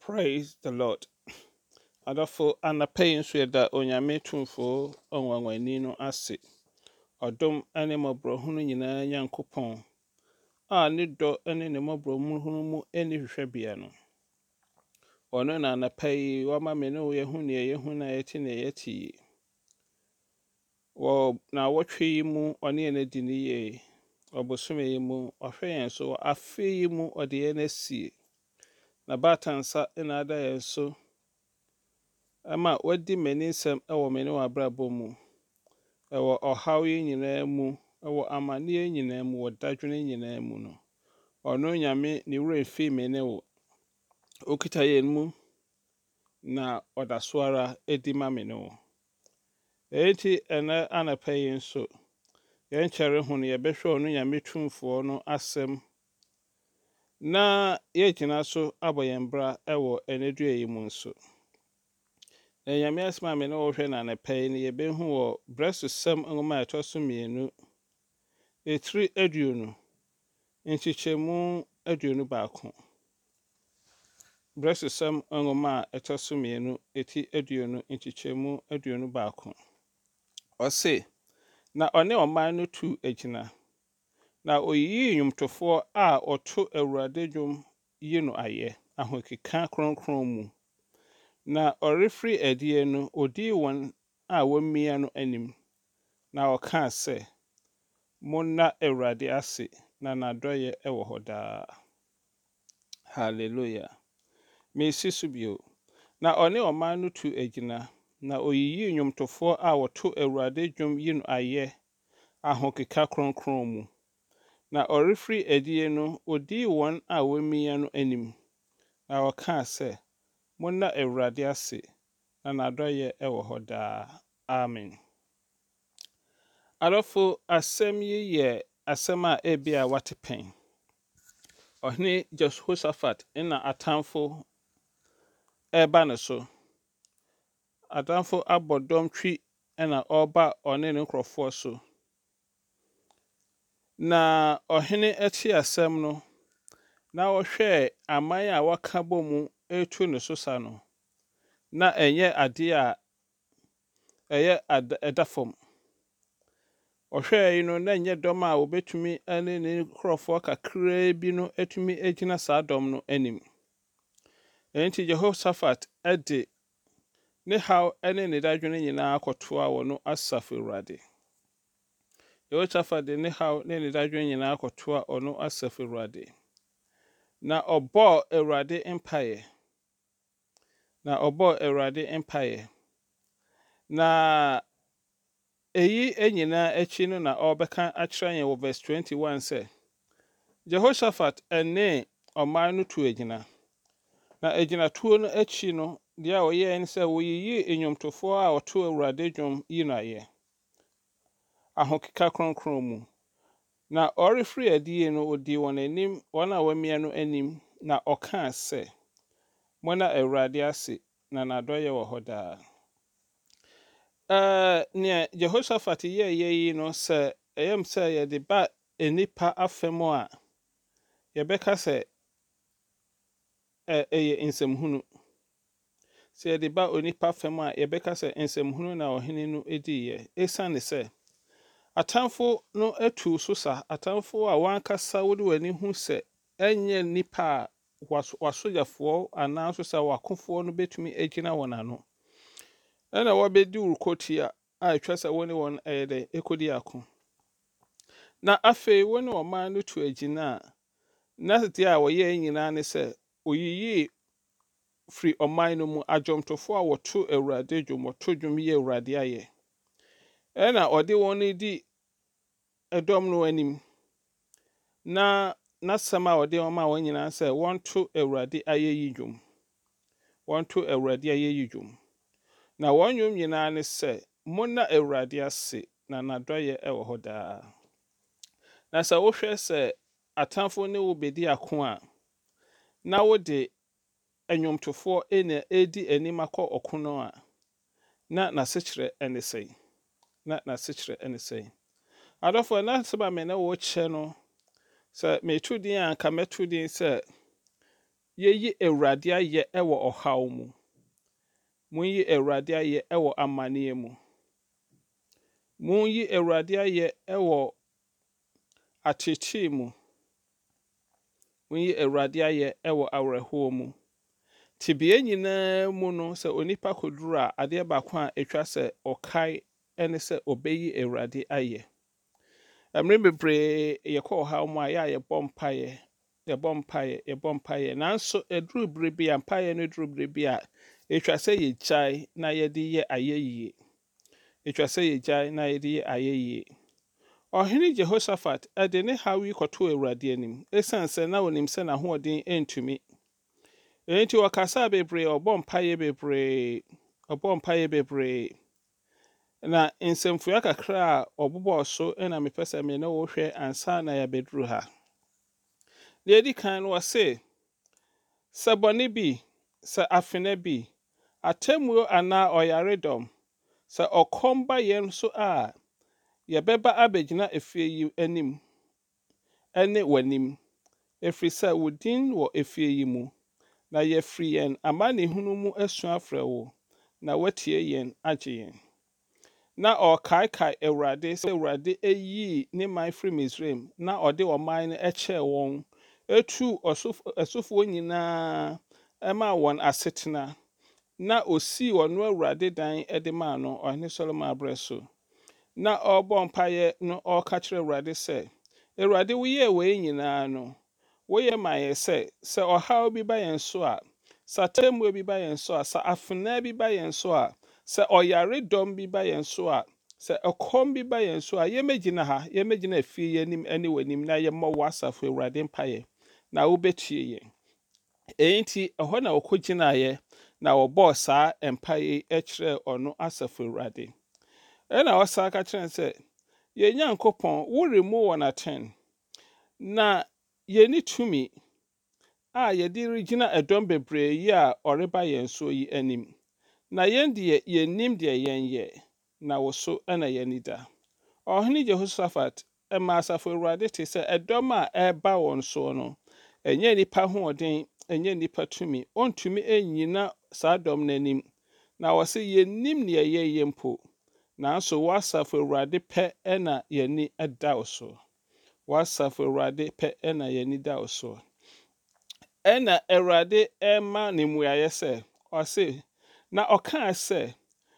Praise the Lord. Adafo anapɛyi nso yɛda onyame tumfo ɔnwanwani no ase. Ɔdom ne mmɔborɔhunu nyinaa Nyankopɔn a ne dɔ ne ne mmɔborɔhunu mu ɛnni hwehwɛbea no. Ɔno na anapɛyi wama me ne wo yɛhu nea yɛhu na yɛte nea yɛte yi. Na wɔtwe yi mu ɔne yɛn adi ne yie. Ɔbosome yi mu ɔhwɛ yɛn so. Afe yi mu ɔde yɛn asie. Na baatansa na ada yɛn so. Ama wadi m'ani nsɛm ɛwɔ me ne w'abrabɔ mu. Ɛwɔ ɔhaw yi nyinaa mu, ɛwɔ amanneɛ nyinaa mu, wɔ dadwene nyinaa mu no. Ɔno nyame ne werɛ mfi me ne wo. Okita yɛn mu na ɔda so ara edi ma me ne wo. Enti ɛnɛ anapa yi nso, yɛn kyɛre ho no yɛbɛhwɛ ɔno nyame tumfoɔ no asɛm na yɛgyina so abɔ yɛn bra ɛwɔ ɛnɛdua yi mu nso. Na nyame asɛm a me ne wɔhwɛ no anapa yi no yɛbɛhu wɔ Brɛsosɛm nwoma a ɛtɔ so 2 etiri 20 nkyekyɛmu 21. Brɛsosɛm nwoma a ɛtɔ so 2 etiri 20 nkyekyɛmu 21. Ɔse, na ɔne ɔman no tu agyina. Na oyiyii nnwomtofoɔ a ɔto Awurade dwom yi no ayɛ ahokeka kronkron mu. Na ɔrefiri adiɛ no, odii wɔn a wɔmmia no anim. Na ɔkaa sɛ, monna Awurade ase na n'adɔyɛ ɛwɔ hɔ daa. Hallelujah. Mesi so bio. Na ɔne ɔman no tu agyina. Na oyiyii nnwomtofoɔ a wɔto Awurade dwom yi no ayɛ ahokeka kronkron mu. Na ɔrefiri adiɛ no, odii wɔn a wɔmmia no anim. Na ɔkaa sɛ, monna Awurade ase na n'adɔyɛ ɛwɔ hɔ daa. Amen. Adɔfo, asɛm yi yɛ asɛm a ebia wate pɛn. Ɔhene Jehoshaphat na atamfo ɛba ne so. Atamfo abɔ dɔmtwi ɛna ɔreba ɔne ne nkurɔfoɔ so. Na ɔhene ɛte asɛm no, na ɔhwɛ aman a wɔaka bɔ mu etu ne so sa no. Na ɛnyɛ adeɛ a ɛyɛ ɛda fam. Ɔhwɛɛ yi no na ɛnyɛ dɔm a wobetumi ne ne nkurɔfoɔ kakraa bi no atumi agyina saa dɔm no anim. Enti Jehoshaphat ɛde ne haw ne ne dadwene nyinaa akɔtoa wɔ no Asafo Awurade. Jehoshaphat de ne haw ne ne dadwene nyinaa akɔtoa ɔno Asafo Awurade. Na ɔbɔɔ Awurade mpaeɛ. Na eyi nyinaa akyi no na ɔbɛka akyerɛ yɛn wɔ verse 21 sɛ, Jehoshaphat ne ɔman no tu agyina. Na agyinatuo no akyi no, deɛ a ɔyɛɛ ne sɛ wɔyiyii nnwomtofoɔ a wɔto Awurade dwom yi no ayɛ ahokeka kronkron mu. Na ɔrefiri adiɛ no, odii wɔn anim, wɔn a wɔamia no anim, na ɔkaa sɛ, monna Awurade ase na n'adɔyɛ wɔ hɔ daa. Nea Jehoshaphat yɛɛyɛ yi no, sɛ ɛyam sɛ yɛde ba enipa afam a yɛbɛka sɛ ɛyɛ nsɛmhunu. Sɛ yɛde ba onipa afam a yɛbɛka sɛ nsɛmhunu na ɔhene no ediiɛ. Esiane sɛ atamfo no atu so sa. Atamfo a wankasa wode w'ani hu sɛ ɛnyɛ nipa a wasogyafoɔ anaa nso sɛ wakofoɔ no betumi agyina wɔn ano. Ɛna wɔbɛdi urukotia a ɛtwa sɛ wɔne wɔn ɛyɛ dɛ ekodi ako. Na afei wɔne ɔman no tu agyina a, na deɛ a wɔyɛ nyinaa ne sɛ oyiyii firi ɔman no mu adwomtofoɔ a wɔto Awurade dwom, wɔto dwom yi Awurade ayɛ. Ɛna ɔde wɔn di ɛdɔm no anim. Na n'asɛm a ɔde wɔn ma wɔn nyinaa sɛ wɔnto Awurade ayɛyi dwom. Wɔnto Awurade ayɛyi dwom. Na wɔn nnwom nyinaa ne sɛ, monna Awurade ase na n'adɔyɛ ɛwɔ hɔ daa. Na sɛ wohwɛ sɛ atamfo ne wo bedi ako a, na wode nnwomtofoɔ na edi anim akɔ ɔko no a, na n'asekyerɛ ɛne sɛn. Adɔfo, na asɛm a me ne wo kyɛ no, sɛ metu din a anka mɛto din sɛ yeyi Awurade ayɛ ɛwɔ ɔhaw mu. Munyi Awurade ayɛ ɛwɔ amanneɛ mu. Munyi Awurade ayɛ ɛwɔ akyekye mu. Munyi Awurade ayɛ ɛwɔ awerɛhoɔ mu. Tibea nyinaa mu no sɛ onipa koduru a adeɛ baako a etwa sɛ ɔkae ɛne sɛ ɔbɛyi Awurade ayɛ. Mmere bebree yɛkɔ ɔhaw mu a yɛbɔ mpaeɛ. Nanso eduru bere bi a mpaeɛ no duru bere bi a etwa sɛ yɛgyae na yɛde yɛ ayɛyie. Ɔhene Jehoshaphat ɛde ne haw yi kɔtoo Awurade anim esiane sɛ na onim sɛ n'ahoɔden ɛntumi. Enti ɔkasaa bebree, ɔbɔ mpaeɛ bebree. Na nsɛmfua kakra a ɔbobɔɔ so ɛna mepɛ sɛ me ne wo hwɛ ansa na yɛabɛduru ha. Deɛ edi kan no wɔse, sɛ bɔne bi, sɛ afena bi, atemmuo anaa ɔyaredɔm, sɛ ɔkɔm ba yɛn so a yɛbɛba abɛgyina efie yi anim ɛne w'anim. Ɛfiri sɛ wo din wɔ efie yi mu, na yɛfiri yɛn amanehunu mu asu afrɛ wo, na woatie yɛn agye yɛn. Na ɔkaekae Awurade sɛ Awurade ayii ne man firi Misraim na ɔde ɔman no ɛkyɛɛ wɔn, etu ɔsofoɔ nyinaa ɛmaa wɔn asetena, na osii ɔno Awurade dan ɛde maa no ɔhene Solomon abrɛ so. Na ɔrebɔ mpaeɛ no ɔreka kyerɛ Awurade sɛ, Awurade woyɛɛ wei nyinaa no, woyɛ ma yɛn sɛ ɔhaw bi ba yɛn so a, sɛ atemmuo bi ba yɛn so a, sɛ afenaa bi ba yɛn so a, sɛ ɔyaredɔm bi ba yɛn so a, sɛ ɛkɔm bi ba yɛn so a, yɛmmɛgyina efie yi anim ɛne w'anim na yɛmmɔ w'asafo Awurade mpaeɛ, na wobɛtie yɛn. Eyi nti ɛhɔ na wɔkɔgyinaeɛ na wɔbɔɔ saa mpaeɛ yi ɛkyerɛɛ ɔno asafo Awurade. Ɛna ɔsan ka kyerɛ sɛ, yɛn Nyankopɔn, woremmu wɔn atɛn, na yɛnni tumi a yɛde regyina ɛdɔm bebree yi a ɔreba yɛn so yi anim. Na yɛn deɛ yɛnnim deɛ yɛnyɛ, na wo so ɛna yɛni da. Ɔhene Jehoshaphat ɛma asafo Awurade te sɛ ɛdɔm a ɛreba wɔn so no, ɛnyɛ nipa hoɔden, ɛnyɛ nipa tumi, ɔntumi ɛnnyina saa dɔm n'anim. Na wɔse yɛnnim nea yɛyɛ mpo, nanso w'asafo Awurade pɛ ɛna yɛni ɛda wo so. W'asafo Awurade pɛ ɛna yɛni da wo so. Ɛna Awurade ɛma ne mmuaeɛ sɛ, ɔse, na ɔkaa sɛ,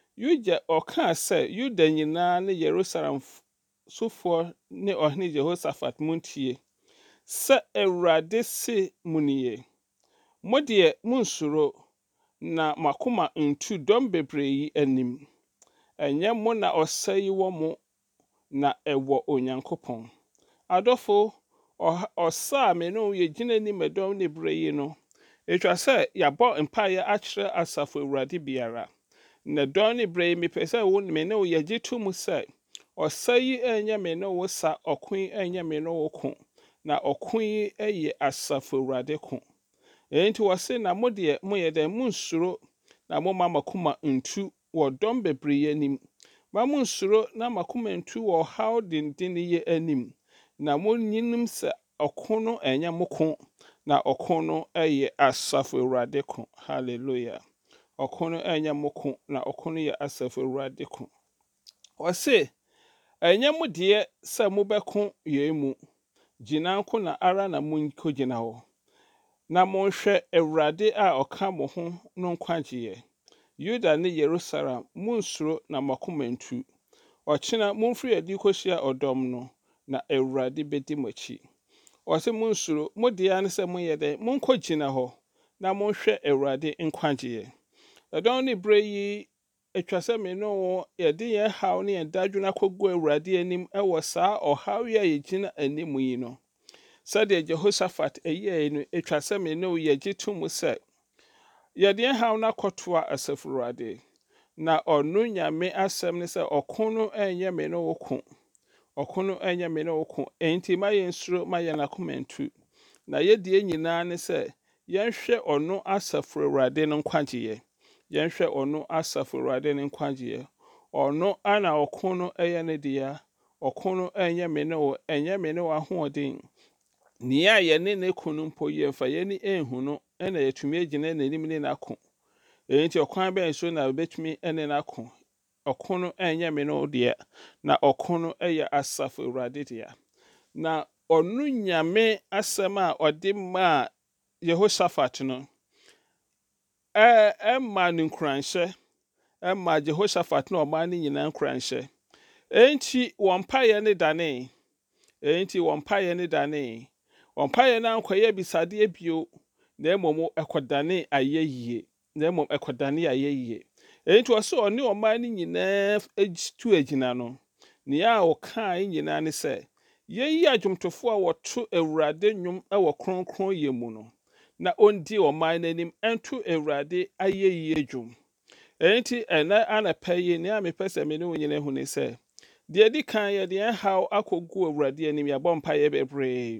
Yuda nyinaa ne Yerusalem sofoɔ ne ɔhene Jehoshaphat muntie. Sɛ Awurade se mu nie, mo deɛ munnsuro, na makoma ntu dɔm bebree yi anim. Ɛnyɛ mo na ɔsa yi wɔ mo, na ɛwɔ Onyankopɔn. Adɔfo, ɔsa a me ne wo yɛgyina anim ɛdɔm ne bere yi no, etwa sɛ yɛabɔ mpaeɛ akyerɛ asafo Awurade biara. Na dɔm ne bere yi mepɛ sɛ me ne wo yɛgye to mu sɛ, ɔsa yi ɛnyɛ me ne wo sa, ɔko yi ɛnyɛ me ne wo ko, na ɔko yi ɛyɛ asafo Awurade ko. Enti wɔse na mo deɛ moyɛ dɛn, munnsuro, na momma makoma ntu wɔ dɔm bebree anim. Ma munnsuro na makoma ntu wɔ ɔhaw denden yi anim. Na monyinim sɛ ɔko no ɛnyɛ mo ko, na ɔko no ɛyɛ asafo Awurade ko. Hallelujah. Ɔko no ɛnyɛ mo ko, na ɔko no yɛ asafo Awurade ko. Wɔse, ɛnyɛ mo deɛ sɛ mobɛko yei mu. Gyina nko na ara na monkɔgyina hɔ. Na monhwɛ Awurade a ɔka mo ho no nkwagyeɛ. Yuda ne Yerusalem, munnsuro na makoma ntu. Ɔkyena momfiri adi kɔhyia ɔdɔm no, na Awurade bedi mo akyi. Ɔse munnsuro, mo deɛ ne sɛ moyɛ dɛn, monkɔgyina hɔ na monhwɛ Awurade nkwagyeɛ. Ɛdɔm ne bere yi etwa sɛ me ne wo yɛde yɛn haw ne yɛn dadwene akɔgu Awurade anim ɛwɔ saa ɔhaw yi a yɛgyina anim yi no. Sɛdeɛ Jehoshaphat ɛyɛɛ no, etwa sɛ me ne wo yɛgye to mu sɛ, yɛde yɛn haw no akɔtoa asafo Awurade. Na ɔno Nyame asɛm ne sɛ ɔko no ɛnyɛ me ne wo ko. Ɔko no ɛnyɛ me ne wo ko. Enti ma yɛnsuro, ma yɛn akoma ntu. Na yɛdeɛ nyinaa ne sɛ, yɛnhwɛ ɔno asafo Awurade no nkwagyeɛ. Yɛnhwɛ ɔno asafo Awurade no nkwagyeɛ. Ɔno ana ɔko no ɛyɛ ne dea. Ɔko no ɛnyɛ me ne wo, ɛnyɛ me ne wo ahoɔden. Nea yɛne ne ko no mpo yɛmfa yɛni ɛnhu no, ɛna yɛtumi agyina n'anim ne n'ako enti ɔkwan bɛn so na betumi ɛne n'ako ɔko no ɛnyɛ me no deɛ na ɔko no ɛyɛ Asafo Awurade deɛ na ɔno nyame asɛm a ɔde maa Yehoshaphat no ɛma no nkuranhyɛ ɛma Jehoshaphat na ɔman no nyinaa nkuranhyɛ enti wɔn mpaeɛ ne dane enti wɔn mpaeɛ ne dane wɔn mpaeɛ no ankɔyɛ bisadeɛ bio na mmom ɛkɔdane ayɛyie na mmom ɛkɔdane ayɛyie enti ɔsɛ ɔne ɔman no nyinaa tu agyina no nea a ɔkaa nyinaa ne sɛ yɛyi adwomtofoɔ a wɔto Awurade nnwom ɛwɔ kronkron mu no na ondi ɔman n'anim ɛnto Awurade ayɛyie dwom enti ɛnɛ anapɛ yi nea mepɛ sɛ me ne wo nyina hu ne sɛ deɛ di kan yɛ deɛ haw akɔgu Awurade anim yɛbɔ mpaeɛ bebree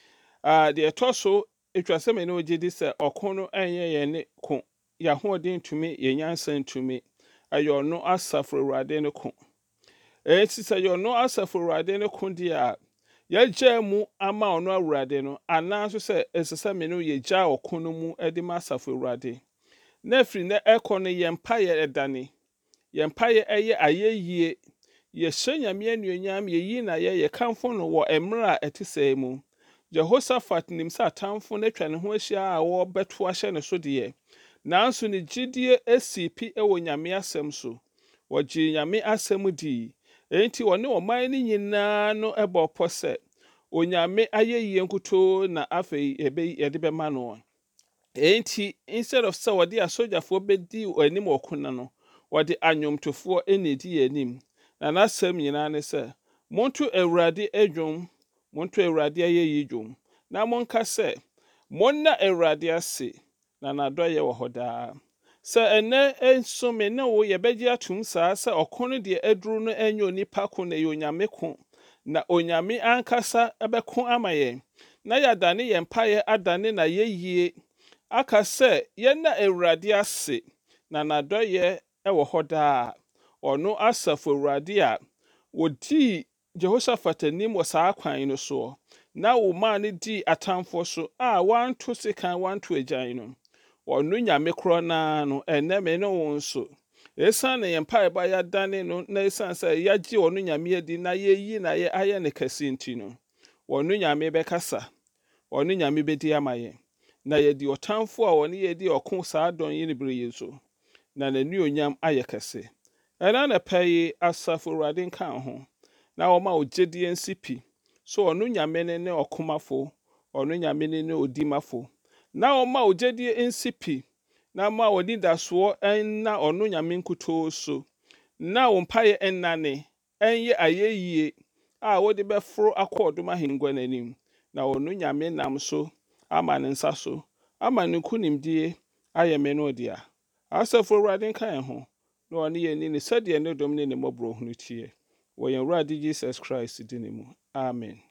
deɛ ɛtɔ so etwa sɛ me ne wo gye di sɛ ɔko no ɛnyɛ yɛn ne ko yɛahoɔden ntumi yɛnyansa ntumi ɛyɛ ɔno Asafo Awurade ne ko enti sɛ yɛ ɔno Asafo Awurade ne ko deɛ a yɛgyaa mu ama ɔno Awurade no anaa nso sɛ ɛsɛ sɛ me ne wo yɛgyaa ɔko no mu ɛde ma Asafo Awurade na afiri na ɛkɔ no yɛn mpaeɛ ɛdane yɛn mpaeɛ ɛyɛ ayɛyie yɛhyɛ nyame anuonyam yɛyi na yɛkamfo no wɔ mmerɛ a ɛte sɛɛ mu Jehoshaphat nim sɛ atamfo no atwa ne ho ahyia a wɔbɛto ahyɛ ne so deɛ nanso ne gyidie asi pi wɔ nyame asɛm so wɔgye nyame asɛm dii enti wɔne ɔman no nyinaa no ɛbɔ pɔ sɛ onyame ayɛyie nkutoo na afei yɛde bɛma no enti instead of sɛ wɔde asogyafoɔ bɛdi anim ɔko no wɔde anwomtofoɔ ɛnedi anim na n'asɛm nyinaa ne sɛ monto Awurade adwom monto Awurade ayɛyie dwom na monka sɛ monna Awurade ase na n'adɔyɛ wɔ hɔ daa sɛ ɛnɛ nso me ne wo yɛbɛgye atom saa sɛ ɔko no deɛ aduru no ɛnyɛ onipa ko na ɛyɛ onyame ko na onyame ankasa ɛbɛko ama yɛn na yɛadane yɛn mpaeɛ adane na yɛyie aka sɛ yɛnna Awurade ase na n'adɔyɛ ɛwɔ hɔ daa ɔno Asafo Awurade a wodii Jehoshaphat anim wɔ saa kwan no soɔ na wo maa no dii atamfoɔ so a wanto sekan wanto agyan no ɔno nyame korɔ naa no ɛnɛ me ne wo nso ɛsiane yɛn mpaebɔ yɛadane no na ɛsiane sɛ yɛagye ɔno nyame adi na yɛyi na ayɛ ne kɛse nti no ɔno nyame bɛkasa ɔno nyame bɛdi ama yɛn na yɛdi ɔtamfo a ɔne yɛdi ɔko saa dɔn yi ne bere yi so na n'anuonyam ayɛ kɛse ɛna na pɛ yi Asafo Awurade nka ho na ɔma ogyedie nsi pi so ɔno nyame ne ɔkomafo ɔno nyame ne odimafo na ɔma ogyedie nsi pi na ma onidasoɔ ɛnna ɔno nyame nkutoo so na wo mpaeɛ ɛnnane ɛnyɛ ayɛyie a wode bɛforo akɔ ɔdom ahengua n'anim na ɔno nyame nam so ama ne nsa so ama ne nkonimdie ayɛ me no dea Asafo Awurade nka yɛn ho na ɔne yɛn ni ne sɛdeɛ ne dɔm ne ne mmɔborɔ hunu tie wɔ yɛn Awurade Jesus Christ di ne mu amen